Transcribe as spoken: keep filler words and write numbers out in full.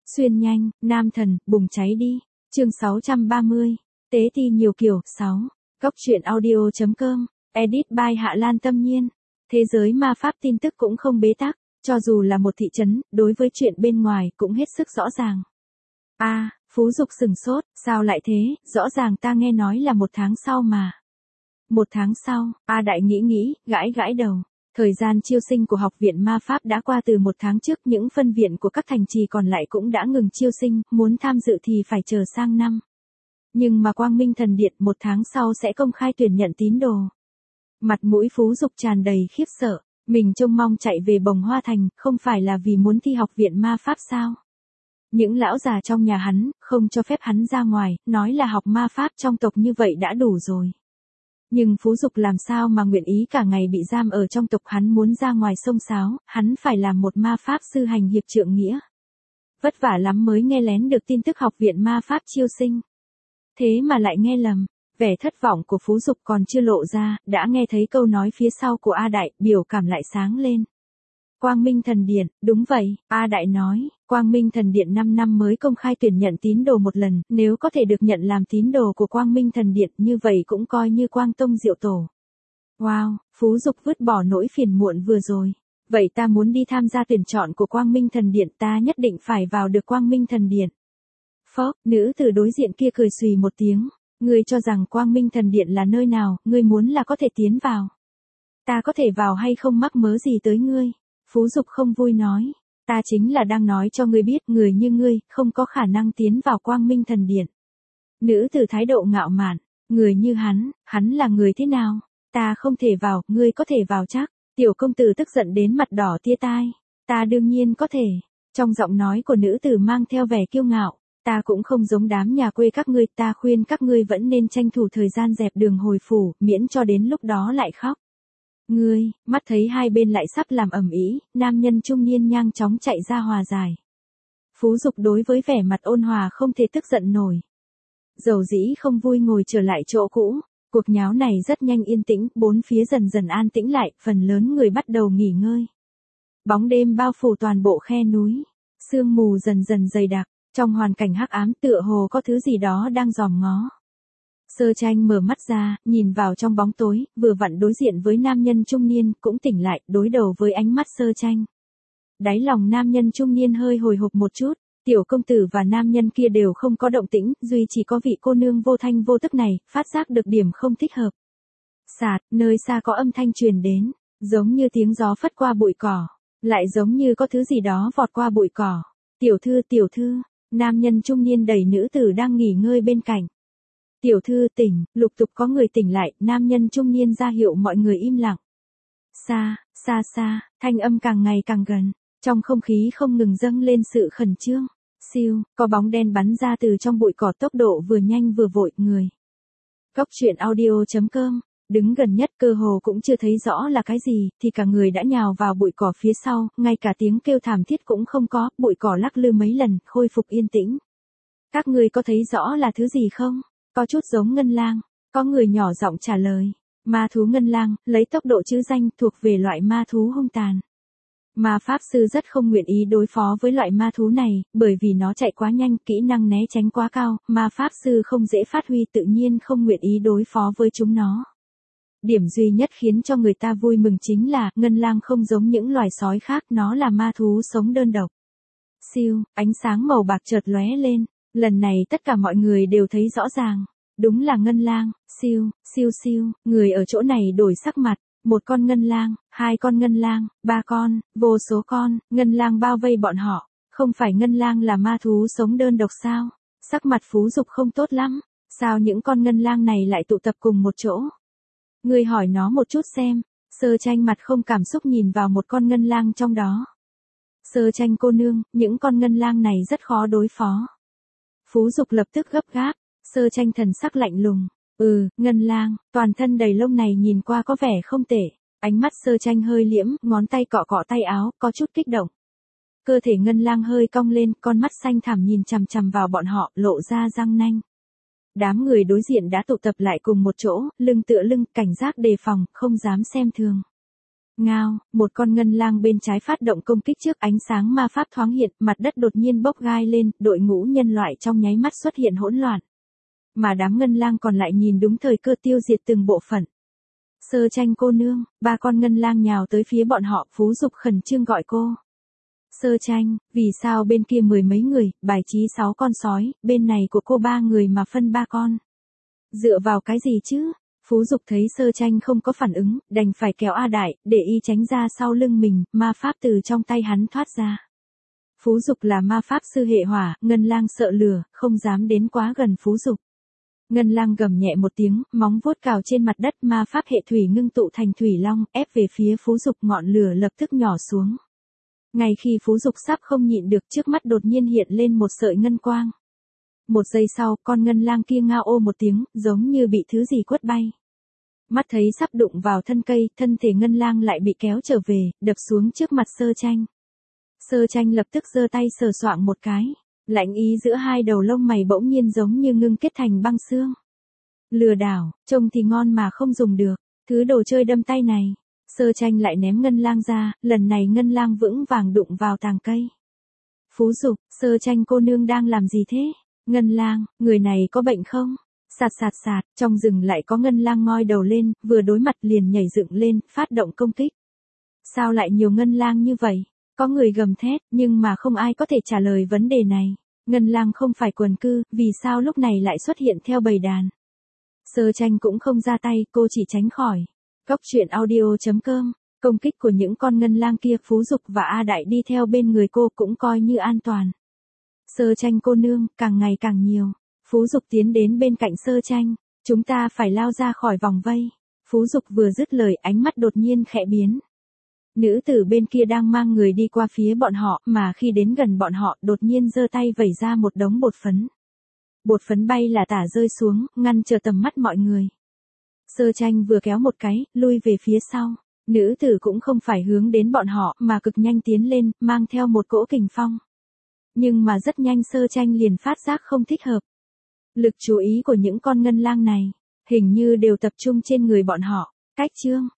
Xuyên nhanh, nam thần, bùng cháy đi. Chương sáu trăm ba mươi. Tế thi nhiều kiểu. sáu. Góc truyện audio chấm com. Edit by Hạ Lan Tâm Nhiên. Thế giới ma pháp tin tức cũng không bế tắc, cho dù là một thị trấn, đối với chuyện bên ngoài cũng hết sức rõ ràng. A, à, Phú Dục sừng sốt, sao lại thế, rõ ràng ta nghe nói là một tháng sau mà. Một tháng sau, A Đại nghĩ nghĩ, gãi gãi đầu. Thời gian chiêu sinh của học viện ma pháp đã qua từ một tháng trước, những phân viện của các thành trì còn lại cũng đã ngừng chiêu sinh, muốn tham dự thì phải chờ sang năm. Nhưng mà Quang Minh Thần Điện một tháng sau sẽ công khai tuyển nhận tín đồ. Mặt mũi Phú Dục tràn đầy khiếp sợ, mình trông mong chạy về Bồng Hoa Thành, không phải là vì muốn thi học viện ma pháp sao? Những lão già trong nhà hắn, không cho phép hắn ra ngoài, nói là học ma pháp trong tộc như vậy đã đủ rồi. Nhưng Phú Dục làm sao mà nguyện ý cả ngày bị giam ở trong tộc, hắn muốn ra ngoài xông xáo, hắn phải làm một ma pháp sư hành hiệp trượng nghĩa. Vất vả lắm mới nghe lén được tin tức học viện ma pháp chiêu sinh. Thế mà lại nghe lầm, vẻ thất vọng của Phú Dục còn chưa lộ ra, đã nghe thấy câu nói phía sau của A Đại, biểu cảm lại sáng lên. Quang Minh Thần Điện, đúng vậy, A Đại nói, Quang Minh Thần Điện năm năm mới công khai tuyển nhận tín đồ một lần, nếu có thể được nhận làm tín đồ của Quang Minh Thần Điện như vậy cũng coi như Quang Tông Diệu Tổ. Wow, Phú Dục vứt bỏ nỗi phiền muộn vừa rồi. Vậy ta muốn đi tham gia tuyển chọn của Quang Minh Thần Điện, ta nhất định phải vào được Quang Minh Thần Điện. Phốc, nữ từ đối diện kia cười xùy một tiếng, ngươi cho rằng Quang Minh Thần Điện là nơi nào, ngươi muốn là có thể tiến vào. Ta có thể vào hay không mắc mớ gì tới ngươi. Phú Dục không vui nói, ta chính là đang nói cho ngươi biết, người như ngươi, không có khả năng tiến vào Quang Minh Thần Điện. Nữ từ thái độ ngạo mạn, người như hắn, hắn là người thế nào? Ta không thể vào, ngươi có thể vào chắc. Tiểu công tử tức giận đến mặt đỏ tia tai, ta đương nhiên có thể. Trong giọng nói của nữ tử mang theo vẻ kiêu ngạo, ta cũng không giống đám nhà quê các ngươi, ta khuyên các ngươi vẫn nên tranh thủ thời gian dẹp đường hồi phủ, miễn cho đến lúc đó lại khóc. Ngươi, mắt thấy hai bên lại sắp làm ầm ĩ, nam nhân trung niên nhanh chóng chạy ra hòa giải. Phú Dục đối với vẻ mặt ôn hòa không thể tức giận nổi. Dầu dĩ không vui ngồi trở lại chỗ cũ, cuộc nháo này rất nhanh yên tĩnh, bốn phía dần dần an tĩnh lại, phần lớn người bắt đầu nghỉ ngơi. Bóng đêm bao phủ toàn bộ khe núi, sương mù dần dần dày đặc, trong hoàn cảnh hắc ám tựa hồ có thứ gì đó đang dòm ngó. Sơ Tranh mở mắt ra, nhìn vào trong bóng tối, vừa vặn đối diện với nam nhân trung niên, cũng tỉnh lại, đối đầu với ánh mắt Sơ Tranh. Đáy lòng nam nhân trung niên hơi hồi hộp một chút, tiểu công tử và nam nhân kia đều không có động tĩnh, duy chỉ có vị cô nương vô thanh vô tức này, phát giác được điểm không thích hợp. Sạt, nơi xa có âm thanh truyền đến, giống như tiếng gió phất qua bụi cỏ, lại giống như có thứ gì đó vọt qua bụi cỏ. Tiểu thư, tiểu thư, nam nhân trung niên đẩy nữ tử đang nghỉ ngơi bên cạnh. Tiểu thư tỉnh, lục tục có người tỉnh lại, nam nhân trung niên ra hiệu mọi người im lặng. Xa, xa xa, thanh âm càng ngày càng gần, trong không khí không ngừng dâng lên sự khẩn trương. Siêu, có bóng đen bắn ra từ trong bụi cỏ, tốc độ vừa nhanh vừa vội, người. Góc truyện audio chấm com, đứng gần nhất cơ hồ cũng chưa thấy rõ là cái gì, thì cả người đã nhào vào bụi cỏ phía sau, ngay cả tiếng kêu thảm thiết cũng không có, bụi cỏ lắc lư mấy lần, khôi phục yên tĩnh. Các người có thấy rõ là thứ gì không? Có chút giống ngân lang, có người nhỏ giọng trả lời. Ma thú ngân lang, lấy tốc độ chữ danh, thuộc về loại ma thú hung tàn. Ma pháp sư rất không nguyện ý đối phó với loại ma thú này, bởi vì nó chạy quá nhanh, kỹ năng né tránh quá cao, ma pháp sư không dễ phát huy, tự nhiên không nguyện ý đối phó với chúng nó. Điểm duy nhất khiến cho người ta vui mừng chính là, ngân lang không giống những loài sói khác, nó là ma thú sống đơn độc. Siêu, ánh sáng màu bạc chợt lóe lên, lần này tất cả mọi người đều thấy rõ ràng. Đúng là ngân lang, siêu, siêu siêu, người ở chỗ này đổi sắc mặt, một con ngân lang, hai con ngân lang, ba con, vô số con, ngân lang bao vây bọn họ, không phải ngân lang là ma thú sống đơn độc sao? Sắc mặt Phú Dục không tốt lắm, sao những con ngân lang này lại tụ tập cùng một chỗ? Người hỏi nó một chút xem. Sơ Tranh mặt không cảm xúc nhìn vào một con ngân lang trong đó. Sơ Tranh cô nương, những con ngân lang này rất khó đối phó. Phú Dục lập tức gấp gáp. Sơ Tranh thần sắc lạnh lùng. Ừ, ngân lang, toàn thân đầy lông này nhìn qua có vẻ không tệ. Ánh mắt Sơ Tranh hơi liễm, ngón tay cọ cọ tay áo, có chút kích động. Cơ thể ngân lang hơi cong lên, con mắt xanh thẳm nhìn chằm chằm vào bọn họ, lộ ra răng nanh. Đám người đối diện đã tụ tập lại cùng một chỗ, lưng tựa lưng, cảnh giác đề phòng, không dám xem thường. Ngao, một con ngân lang bên trái phát động công kích trước ánh sáng ma pháp thoáng hiện, mặt đất đột nhiên bốc gai lên, đội ngũ nhân loại trong nháy mắt xuất hiện hỗn loạn. Mà đám ngân lang còn lại nhìn đúng thời cơ tiêu diệt từng bộ phận. Sơ Tranh cô nương, ba con ngân lang nhào tới phía bọn họ, Phú Dục khẩn trương gọi cô. Sơ Tranh, vì sao bên kia mười mấy người, bài trí sáu con sói, bên này của cô ba người mà phân ba con? Dựa vào cái gì chứ? Phú Dục thấy Sơ Tranh không có phản ứng, đành phải kéo A Đại, để y tránh ra sau lưng mình, ma pháp từ trong tay hắn thoát ra. Phú Dục là ma pháp sư hệ hỏa, ngân lang sợ lửa, không dám đến quá gần Phú Dục. Ngân lang gầm nhẹ một tiếng, móng vuốt cào trên mặt đất, ma pháp hệ thủy ngưng tụ thành thủy long, ép về phía Phú Dục, ngọn lửa lập tức nhỏ xuống. Ngay khi Phú Dục sắp không nhịn được, trước mắt đột nhiên hiện lên một sợi ngân quang. Một giây sau, con ngân lang kia ngao ô một tiếng, giống như bị thứ gì quất bay. Mắt thấy sắp đụng vào thân cây, thân thể ngân lang lại bị kéo trở về, đập xuống trước mặt Sơ Tranh. Sơ Tranh lập tức giơ tay sờ soạng một cái. Lạnh ý giữa hai đầu lông mày bỗng nhiên giống như ngưng kết thành băng xương. Lừa đảo, trông thì ngon mà không dùng được. Thứ đồ chơi đâm tay này. Sơ Tranh lại ném ngân lang ra, lần này ngân lang vững vàng đụng vào tàng cây. Phú Dục, Sơ Tranh cô nương đang làm gì thế? Ngân lang, người này có bệnh không? Sạt sạt sạt, trong rừng lại có ngân lang ngoi đầu lên, vừa đối mặt liền nhảy dựng lên, phát động công kích. Sao lại nhiều ngân lang như vậy? Có người gầm thét, nhưng mà không ai có thể trả lời vấn đề này. Ngân lang không phải quần cư, vì sao lúc này lại xuất hiện theo bầy đàn? Sơ Tranh cũng không ra tay, cô chỉ tránh khỏi. Góc truyện audio chấm com, công kích của những con ngân lang kia, Phú Dục và A Đại đi theo bên người cô cũng coi như an toàn. Sơ Tranh cô nương, càng ngày càng nhiều. Phú Dục tiến đến bên cạnh Sơ Tranh, chúng ta phải lao ra khỏi vòng vây. Phú Dục vừa dứt lời, ánh mắt đột nhiên khẽ biến. Nữ tử bên kia đang mang người đi qua phía bọn họ, mà khi đến gần bọn họ, đột nhiên giơ tay vẩy ra một đống bột phấn. Bột phấn bay là tả rơi xuống, ngăn trở tầm mắt mọi người. Sơ Tranh vừa kéo một cái, lui về phía sau. Nữ tử cũng không phải hướng đến bọn họ, mà cực nhanh tiến lên, mang theo một cỗ kình phong. Nhưng mà rất nhanh Sơ Tranh liền phát giác không thích hợp. Lực chú ý của những con ngân lang này, hình như đều tập trung trên người bọn họ. Cách chương